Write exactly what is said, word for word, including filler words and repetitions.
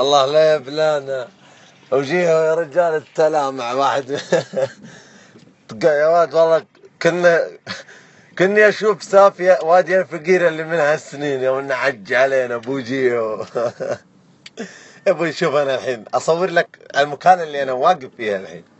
الله لا يبلانا. وجيه يا رجال التلا مع واحد يا واد والله كنا كني اشوف سافية وادي الفقيرة اللي من هالسنين يوم عج علينا ابو جيو. يا ابوي شوف انا الحين اصور لك المكان اللي انا واقف فيه الحين.